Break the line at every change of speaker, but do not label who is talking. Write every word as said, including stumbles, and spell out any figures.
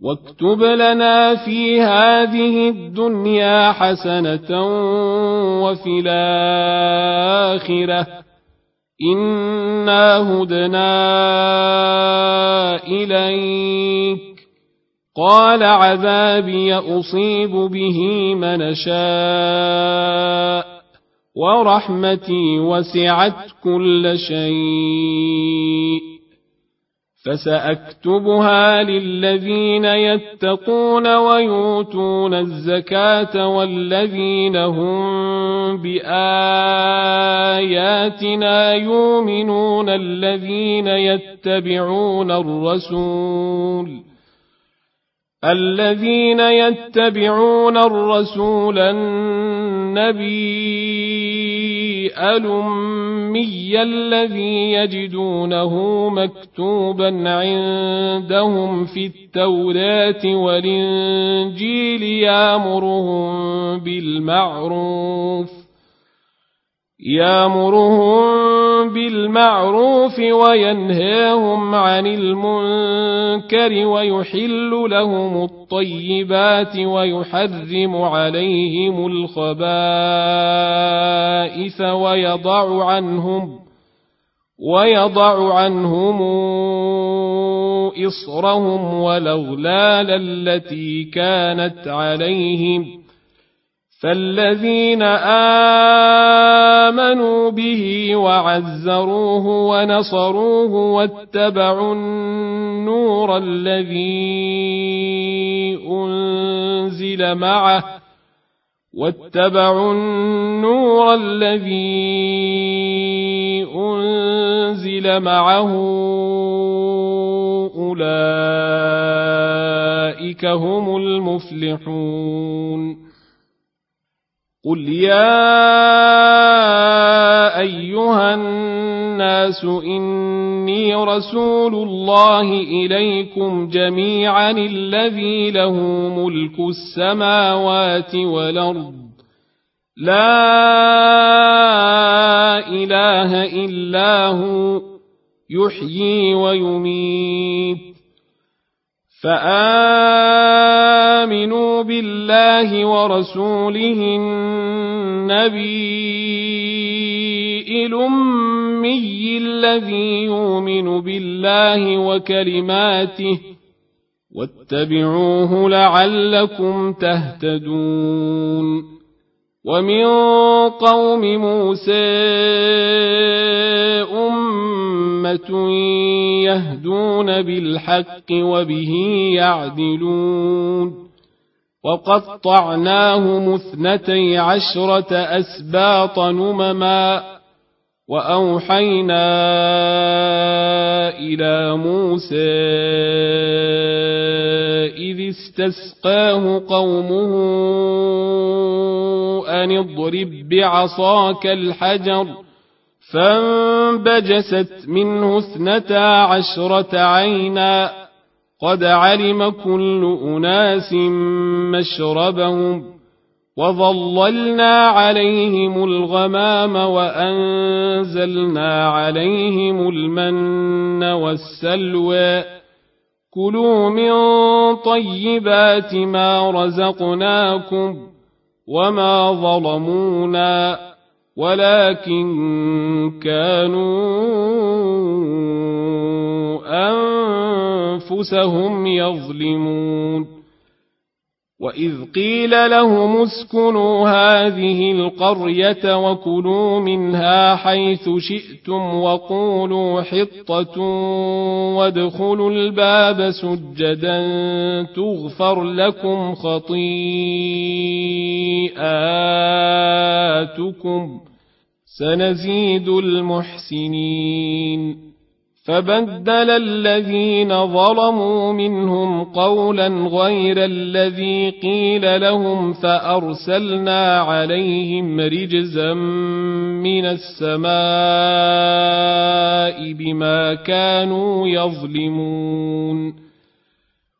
واكتب لنا في هذه الدنيا حسنة وفي الآخرة إنا هدنا إليك. قال عذابي أصيب به من شاء ورحمتي وسعت كل شيء فسأكتبها للذين يتقون ويؤتون الزكاة والذين هم بآياتنا يؤمنون الذين يتبعون الرسول الذين يتبعون الرسول النبي الأمي الذي يجدونه مكتوبا عندهم في التوراة والإنجيل يأمرهم بالمعروف يأمرهم بالمعروف وينهاهم عن المنكر ويحل لهم الطيبات ويحرم عليهم الخبائث ويضع عنهم ويضع عنهم إصرهم والأغلال التي كانت عليهم فالذين آمنوا به وعزروه ونصروه واتبعوا النور الذي أنزل معه واتبعوا النور الذي أنزل معه أولئك هم المفلحون. قل يا أيها الناس إني رسول الله إليكم جميعا الذي له ملك السماوات والأرض لا إله إلا هو يحيي ويميت فآمنوا بالله ورسوله النبي الأمي الذي يؤمن بالله وكلماته واتبعوه لعلكم تهتدون. ومن قوم موسى أمة يهدون بالحق وبه يعدلون وقطعناهم اثنتي عشرة أسباط نمما وأوحينا إلى موسى إذ استسقاه قومه أن اضرب بعصاك الحجر فانبجست منه اثنتا عشرة عينا قد علم كل أناس مشربهم وظللنا عليهم الغمام وأنزلنا عليهم المن والسلوى كلوا من طيبات ما رزقناكم وما ظلمونا ولكن كانوا أنفسهم يظلمون. وإذ قيل لهم اسكنوا هذه القرية وكلوا منها حيث شئتم وقولوا حطة وادخلوا الباب سجدا تغفر لكم خطيئاتكم سنزيد المحسنين. فبدل الذين ظلموا منهم قولا غير الذي قيل لهم فأرسلنا عليهم رجزا من السماء بما كانوا يظلمون.